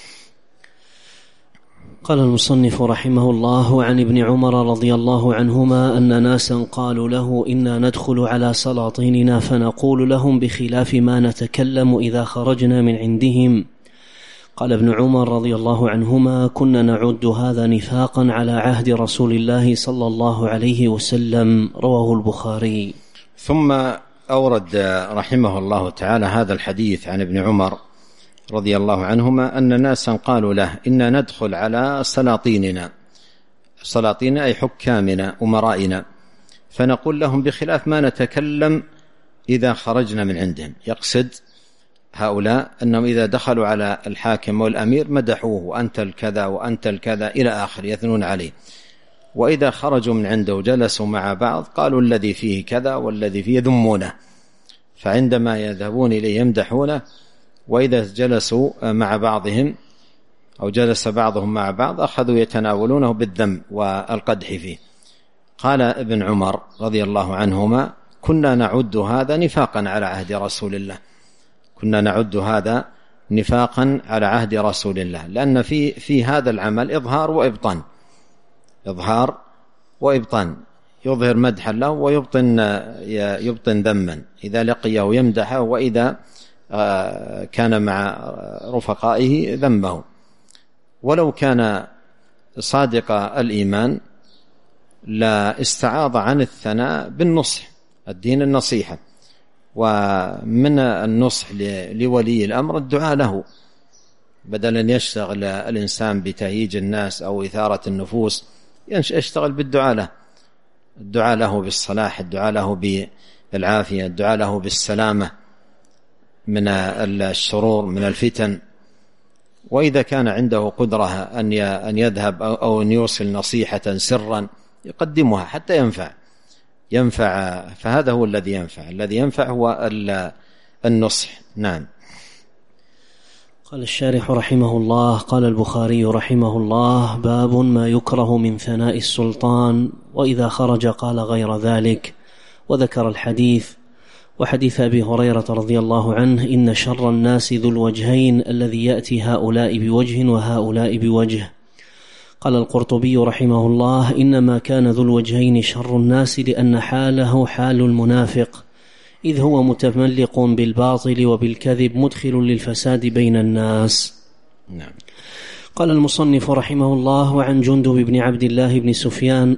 قال المصنف رحمه الله: عن ابن عمر رضي الله عنهما أن ناسا قالوا له: إنا ندخل على سلاطيننا فنقول لهم بخلاف ما نتكلم إذا خرجنا من عندهم. قال ابن عمر رضي الله عنهما: كنا نعد هذا نفاقا على عهد رسول الله صلى الله عليه وسلم. رواه البخاري. ثم أورد رحمه الله تعالى هذا الحديث عن ابن عمر رضي الله عنهما أن ناسا قالوا له: إنا ندخل على سلاطيننا، سلاطين أي حكامنا أمرائنا، فنقول لهم بخلاف ما نتكلم إذا خرجنا من عندهم. يقصد هؤلاء أنهم إذا دخلوا على الحاكم والأمير مدحوه، وأنت الكذا وأنت الكذا إلى آخر، يثنون عليه. وإذا خرجوا من عنده جلسوا مع بعض قالوا الذي فيه كذا والذي فيه يذمونه، فعندما يذهبون إليه يمدحونه، وإذا جلسوا مع بعضهم أو جلس بعضهم مع بعض أخذوا يتناولونه بالذم والقدح فيه. قال ابن عمر رضي الله عنهما: كنا نعد هذا نفاقا على عهد رسول الله، كنا نعد هذا نفاقا على عهد رسول الله، لأن في هذا العمل إظهار وإبطان، إظهار وإبطان، يظهر مدحا له ويبطن ذما، إذا لقيه يمدحه، وإذا كان مع رفقائه ذمه. ولو كان صادق الإيمان لا استعاض عن الثناء بالنصح، الدين النصيحة، ومن النصح لولي الأمر الدعاء له، بدل أن يشتغل الإنسان بتهييج الناس أو إثارة النفوس، يشتغل بالدعاء له، الدعاء له بالصلاح، الدعاء له بالعافية، الدعاء له بالسلامة من الشرور من الفتن. وإذا كان عنده قدرة أن يذهب أو أن يوصل نصيحة سرا يقدمها حتى ينفع، فهذا هو الذي ينفع، الذي ينفع هو النصح. نعم. قال الشارح رحمه الله: قال البخاري رحمه الله: باب ما يكره من ثناء السلطان، وإذا خرج قال غير ذلك. وذكر الحديث وحديث أبي هريرة رضي الله عنه: إن شر الناس ذو الوجهين الذي يأتي هؤلاء بوجه وهؤلاء بوجه. قال القرطبي رحمه الله: إنما كان ذو الوجهين شر الناس لأن حاله حال المنافق، إذ هو متملق بالباطل وبالكذب مدخل للفساد بين الناس. نعم. قال المصنف رحمه الله: وعن جندب بن عبد الله بن سفيان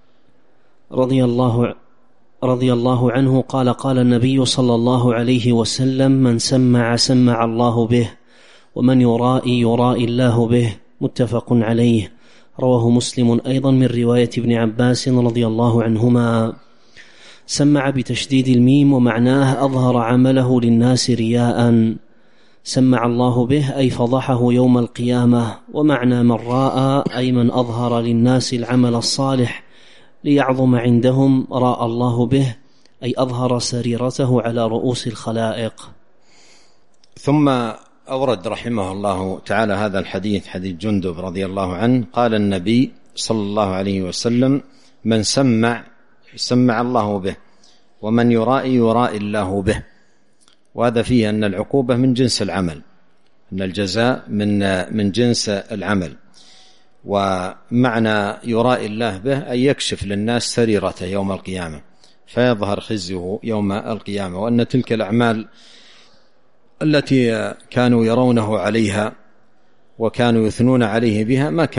رضي الله عنه قال: قال النبي صلى الله عليه وسلم: من سمع سمع الله به، ومن يرائي يرائي الله به. متفق عليه. رواه مسلم أيضا من رواية ابن عباس رضي الله عنهما. سمع بتشديد الميم، ومعناه أظهر عمله للناس رياء. سمع الله به أي فضحه يوم القيامة. ومعنى من راء أي من أظهر للناس العمل الصالح ليعظم عندهم راء الله به، أي أظهر سريرته على رؤوس الخلائق. ثم أورد رحمه الله تعالى هذا الحديث، حديث جندب رضي الله عنه: قال النبي صلى الله عليه وسلم: من سمع سمع الله به، ومن يرائي يرائي الله به. وهذا فيه أن العقوبة من جنس العمل، أن الجزاء من جنس العمل. ومعنى يرائي الله به أن يكشف للناس سريرته يوم القيامة فيظهر خزيه يوم القيامة، وأن تلك الأعمال التي كانوا يرونه عليها وكانوا يثنون عليه بها ما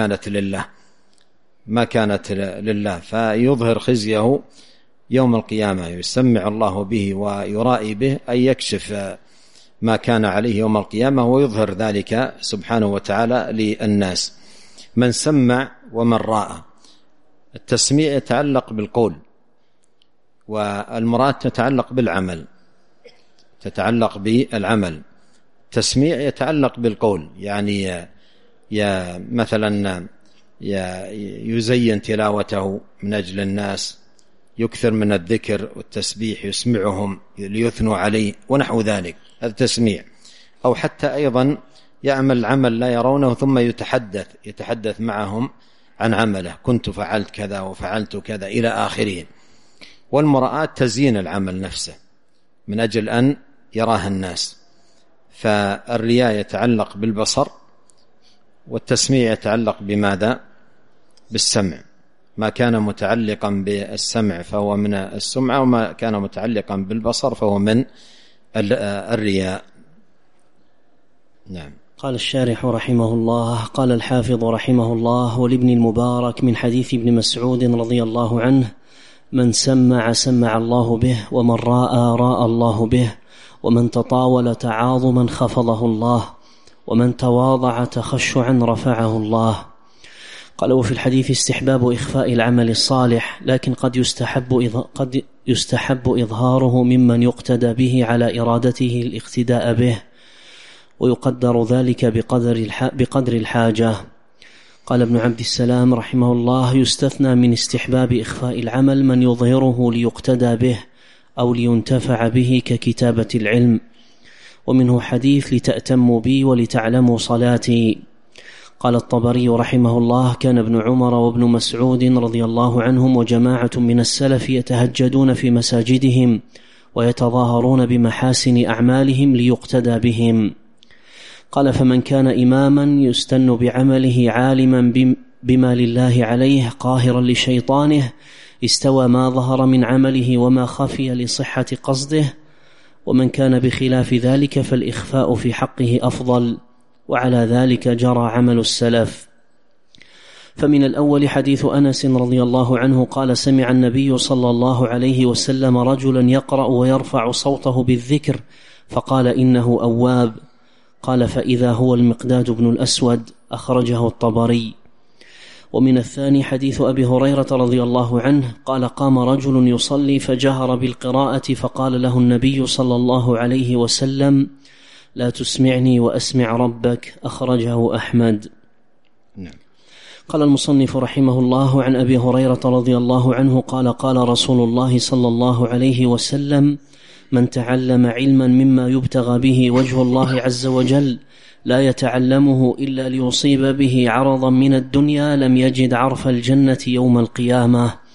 كانت لله، فيظهر خزيه يوم القيامة. يسمع الله به ويرائي به أن يكشف ما كان عليه يوم القيامة ويظهر ذلك سبحانه وتعالى للناس. من سمع ومن راى، التسميع يتعلق بالقول، والمراد تتعلق بالعمل، التسميع يتعلق بالقول، يعني مثلا يزين تلاوته من أجل الناس، يكثر من الذكر والتسبيح، يسمعهم ليثنوا عليه ونحو ذلك، هذا تسميع. أو حتى أيضا يعمل عمل لا يرونه ثم يتحدث معهم عن عمله: كنت فعلت كذا وفعلت كذا إلى آخره. والمرآة تزيين العمل نفسه من أجل أن يراها الناس. فالرياء يتعلق بالبصر، والتسميع يتعلق بماذا؟ بالسمع. ما كان متعلقا بالسمع فهو من السمع، وما كان متعلقا بالبصر فهو من الرياء. نعم. قال الشارح رحمه الله: قال الحافظ رحمه الله: ولابن المبارك من حديث ابن مسعود رضي الله عنه: من سمع سمع الله به، ومن راء راء الله به، ومن تطاول تعاظما خفضه الله، ومن تواضع تخشعا رفعه الله. قال: وفي الحديث استحباب إخفاء العمل الصالح، لكن قد يستحب إظهاره ممن يقتدى به على إرادته الاقتداء به، ويقدر ذلك بقدر الحاجة. قال ابن عبد السلام رحمه الله: يستثنى من استحباب إخفاء العمل من يظهره ليقتدى به أو لينتفع به ككتابة العلم، ومنه حديث: لتأتموا بي ولتعلموا صلاتي. قال الطبري رحمه الله: كان ابن عمر وابن مسعود رضي الله عنهم وجماعة من السلف يتهجدون في مساجدهم ويتظاهرون بمحاسن أعمالهم ليقتدى بهم. قال: فمن كان إماما يستن بعمله عالما بما لله عليه قاهرا لشيطانه، استوى ما ظهر من عمله وما خفي لصحة قصده. ومن كان بخلاف ذلك فالإخفاء في حقه أفضل، وعلى ذلك جرى عمل السلف. فمن الأول حديث أنس رضي الله عنه قال: سمع النبي صلى الله عليه وسلم رجلا يقرأ ويرفع صوته بالذكر فقال: إنه أواب. قال: فإذا هو المقداد بن الأسود. أخرجه الطبري. ومن الثاني حديث أبي هريرة رضي الله عنه قال: قام رجل يصلي فجهر بالقراءة فقال له النبي صلى الله عليه وسلم: لا تسمعني وأسمع ربك. أخرجه أحمد. نعم. قال المصنف رحمه الله: عن أبي هريرة رضي الله عنه قال: قال رسول الله صلى الله عليه وسلم: من تعلم علما مما يبتغى به وجه الله عز وجل لا يتعلمه إلا ليصيب به عرضا من الدنيا لم يجد عرف الجنة يوم القيامة.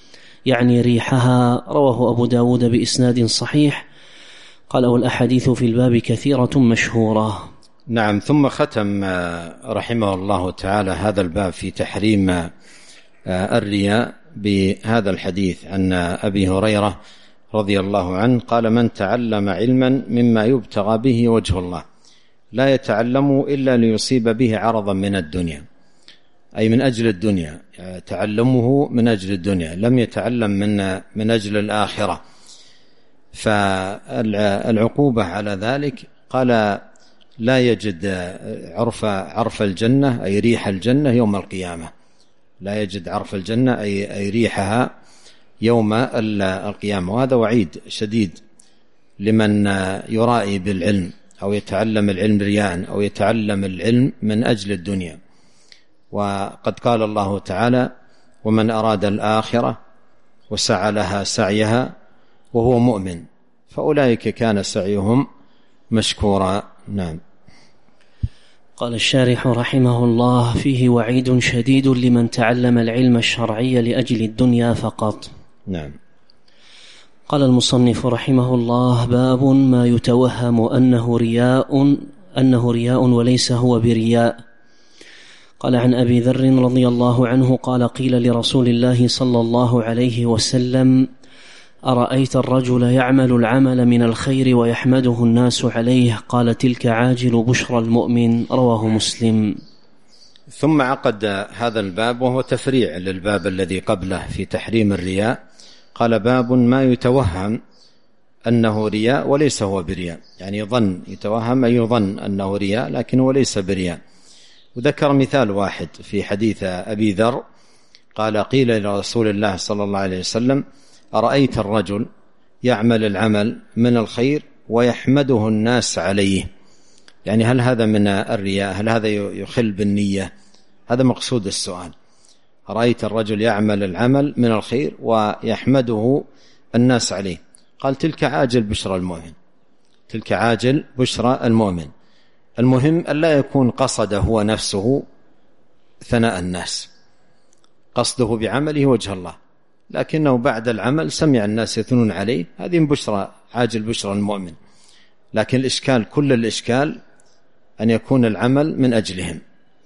يعني ريحها. رواه أبو داود بإسناد صحيح. قال والأحاديث في الباب كثيرة مشهورة. نعم. ثم ختم رحمه الله تعالى هذا الباب في تحريم الرياء بهذا الحديث عن أبي هريرة رضي الله عنه قال: من تعلم علما مما يبتغى به وجه الله لا يتعلمه إلا ليصيب به عرضا من الدنيا، أي من أجل الدنيا، تعلمه من أجل الدنيا، لم يتعلم من أجل الآخرة. فالعقوبة على ذلك قال: لا يجد عرف الجنة أي ريح الجنة يوم القيامة، لا يجد عرف الجنة أي ريحها يوم القيامة. وهذا وعيد شديد لمن يرائي بالعلم أو يتعلم العلم رياء أو يتعلم العلم من أجل الدنيا. وقد قال الله تعالى: ومن أراد الآخرة وسعى لها سعيها وهو مؤمن فأولئك كان سعيهم مشكورا. نعم. قال الشارح رحمه الله: فيه وعيد شديد لمن تعلم العلم الشرعي لأجل الدنيا فقط. نعم. قال المصنف رحمه الله: باب ما يتوهم أنه رياء وليس هو برياء. قال عن أبي ذر رضي الله عنه قال: قيل لرسول الله صلى الله عليه وسلم: أرأيت الرجل يعمل العمل من الخير ويحمده الناس عليه؟ قال: تلك عاجل بشرى المؤمن. رواه مسلم. ثم عقد هذا الباب وهو تفريع للباب الذي قبله في تحريم الرياء. قال: باب ما يتوهم أنه رياء وليس هو برياء، يعني يتوهم أن يظن أنه رياء لكنه ليس برياء. وذكر مثال واحد في حديث أبي ذر قال: قيل لرسول الله صلى الله عليه وسلم: أرأيت الرجل يعمل العمل من الخير ويحمده الناس عليه؟ يعني هل هذا من الرياء؟ هل هذا يخل بالنية؟ هذا مقصود السؤال. أرأيت الرجل يعمل العمل من الخير ويحمده الناس عليه. قال: تلك عاجل بشرى المؤمن، تلك عاجل بشرى المؤمن. المهم ألا يكون قصده هو نفسه ثناء الناس، قصده بعمله وجه الله، لكنه بعد العمل سمع الناس يثنون عليه، هذه بشرى عاجل بشرى المؤمن. لكن الإشكال، كل الإشكال أن يكون العمل من أجلهم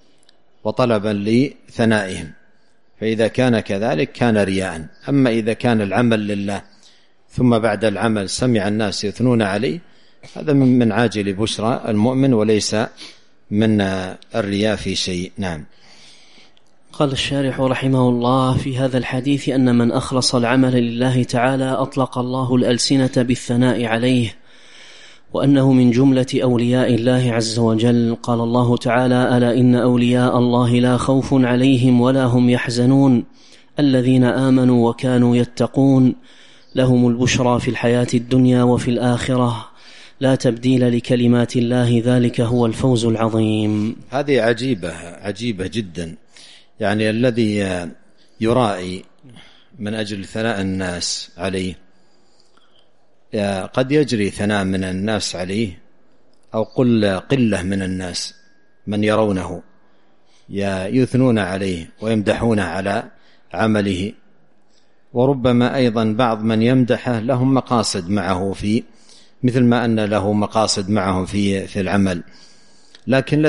وطلبا لثنائهم، فإذا كان كذلك كان رياء. أما إذا كان العمل لله ثم بعد العمل سمع الناس يثنون عليه، هذا من عاجل بشرى المؤمن وليس من الرياء في شيء. نعم. قال الشارح رحمه الله: في هذا الحديث أن من أخلص العمل لله تعالى أطلق الله الألسنة بالثناء عليه، وأنه من جملة أولياء الله عز وجل. قال الله تعالى: ألا إن أولياء الله لا خوف عليهم ولا هم يحزنون الذين آمنوا وكانوا يتقون لهم البشرى في الحياة الدنيا وفي الآخرة لا تبديل لكلمات الله ذلك هو الفوز العظيم. هذه عجيبة جدا. يعني الذي يرائي من أجل ثناء الناس عليه قد يجري ثناء من الناس عليه أو قلة من الناس من يرونه يثنون عليه ويمدحون على عمله، وربما أيضا بعض من يمدحه لهم مقاصد معه في، مثل ما أن له مقاصد معه في العمل. لكن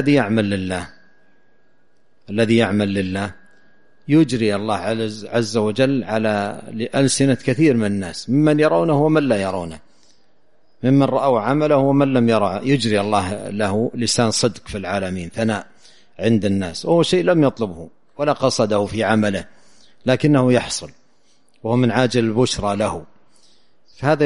الذي يعمل لله يجري الله عز وجل على ألسنة كثير من الناس، ممن يرونه ومن لا يرونه، ممن رأوا عمله ومن لم يرى، يجري الله له لسان صدق في العالمين، ثناء عند الناس، وهو شيء لم يطلبه ولا قصده في عمله، لكنه يحصل وهو من عاجل البشرى له. فهذا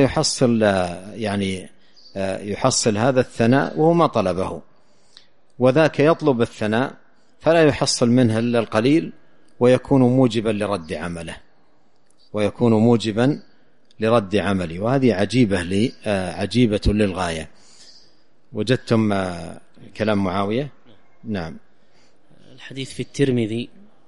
يحصل هذا الثناء وهو ما طلبه، وذاك يطلب الثناء فلا يحصل منه إلا القليل ويكون موجبا لرد عمله. وهذه عجيبة للغاية. وجدتم كلام معاوية؟ نعم. الحديث في الترمذي.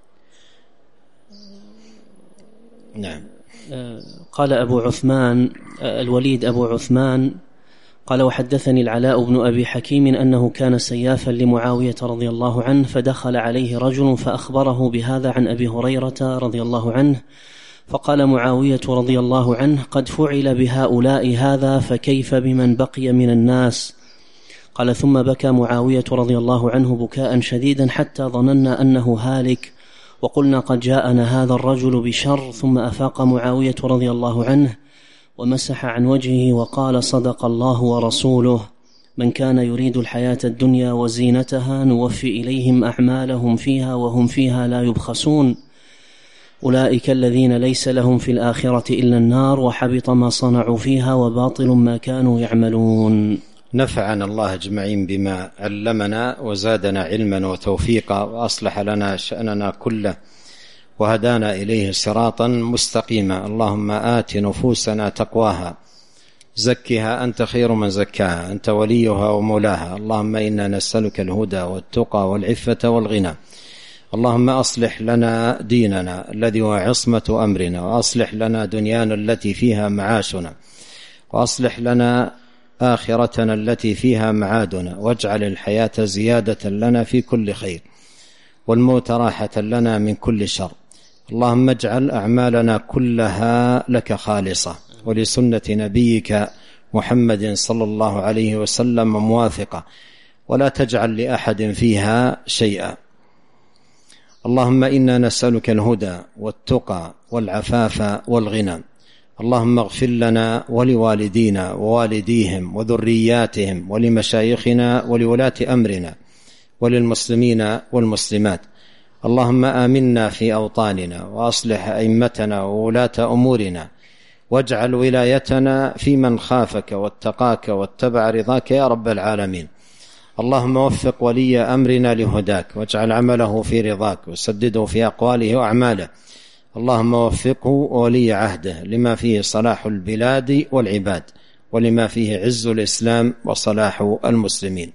نعم. قال أبو عثمان الوليد أبو عثمان قال: وحدثني العلاء بن أبي حكيم أنه كان سيافا لمعاوية رضي الله عنه، فدخل عليه رجل فأخبره بهذا عن أبي هريرة رضي الله عنه، فقال معاوية رضي الله عنه: قد فعل بهؤلاء هذا، فكيف بمن بقي من الناس؟ قال: ثم بكى معاوية رضي الله عنه بكاء شديدا حتى ظننا أنه هالك، وقلنا قد جاءنا هذا الرجل بشر. ثم أفاق معاوية رضي الله عنه ومسح عن وجهه وقال: صدق الله ورسوله، من كان يريد الحياة الدنيا وزينتها نوفي إليهم أعمالهم فيها وهم فيها لا يبخسون، أولئك الذين ليس لهم في الآخرة إلا النار، وحبط ما صنعوا فيها وباطل ما كانوا يعملون. نفعنا الله أجمعين بما علمنا وزادنا علما وتوفيقا، وأصلح لنا شأننا كله، وهدانا إليه صراطا مستقيما. اللهم آت نفوسنا تقواها، زكها أنت خير من زكاها، أنت وليها ومولاها. اللهم إنا نسألك الهدى والتقى والعفة والغنى. اللهم أصلح لنا ديننا الذي هو عصمة أمرنا، وأصلح لنا دنيانا التي فيها معاشنا، وأصلح لنا آخرتنا التي فيها معادنا، واجعل الحياة زيادة لنا في كل خير، والموت راحة لنا من كل شر. اللهم اجعل أعمالنا كلها لك خالصة ولسنة نبيك محمد صلى الله عليه وسلم موافقة، ولا تجعل لأحد فيها شيئا. اللهم إنا نسألك الهدى والتقى والعفاف والغنى. اللهم اغفر لنا ولوالدينا ووالديهم وذرياتهم ولمشايخنا ولولاة أمرنا وللمسلمين والمسلمات. اللهم آمنا في أوطاننا، وأصلح أئمتنا وولاة أمورنا، واجعل ولايتنا في من خافك واتقاك واتبع رضاك يا رب العالمين. اللهم وفق ولي أمرنا لهداك، واجعل عمله في رضاك، وسدده في أقواله وأعماله. اللهم وفقه وولي عهده لما فيه صلاح البلاد والعباد، ولما فيه عز الإسلام وصلاح المسلمين.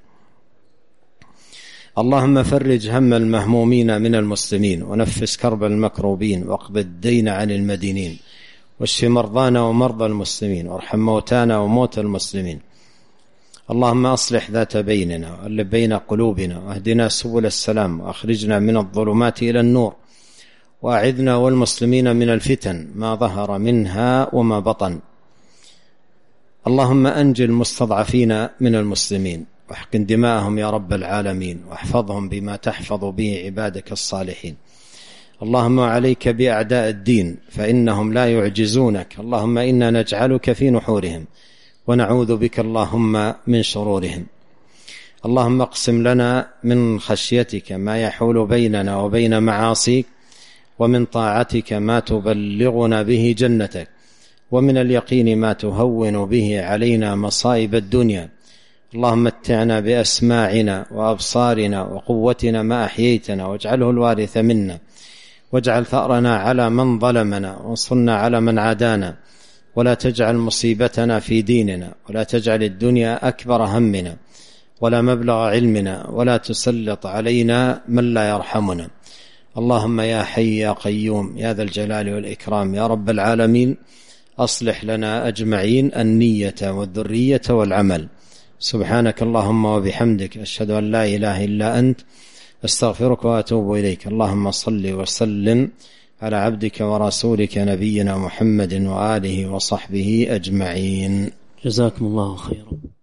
اللهم فرج هم المهمومين من المسلمين، ونفس كرب المكروبين، واقض الدين عن المدينين، واشف مرضانا ومرضى المسلمين، وارحم موتانا وموتى المسلمين. اللهم أصلح ذات بيننا وألف بين قلوبنا، واهدنا سبل السلام، وأخرجنا من الظلمات إلى النور، وأعذنا والمسلمين من الفتن ما ظهر منها وما بطن. اللهم أنجِ المستضعفين من المسلمين، واحقن دماءهم يا رب العالمين، واحفظهم بما تحفظ به عبادك الصالحين. اللهم عليك بأعداء الدين فإنهم لا يعجزونك. اللهم إنا نجعلك في نحورهم، ونعوذ بك اللهم من شرورهم. اللهم اقسم لنا من خشيتك ما يحول بيننا وبين معاصيك، ومن طاعتك ما تبلغنا به جنتك، ومن اليقين ما تهون به علينا مصائب الدنيا. اللهم متعنا بأسماعنا وأبصارنا وقوتنا ما أحييتنا، واجعله الوارث منا، واجعل ثأرنا على من ظلمنا، وانصرنا على من عادانا، ولا تجعل مصيبتنا في ديننا، ولا تجعل الدنيا أكبر همنا ولا مبلغ علمنا، ولا تسلط علينا من لا يرحمنا. اللهم يا حي يا قيوم يا ذا الجلال والإكرام يا رب العالمين، أصلح لنا أجمعين النية والذرية والعمل. سبحانك اللهم وبحمدك، أشهد أن لا إله إلا أنت، أستغفرك وأتوب إليك. اللهم صل وسلم على عبدك ورسولك نبينا محمد وآله وصحبه أجمعين. جزاكم الله خيرا.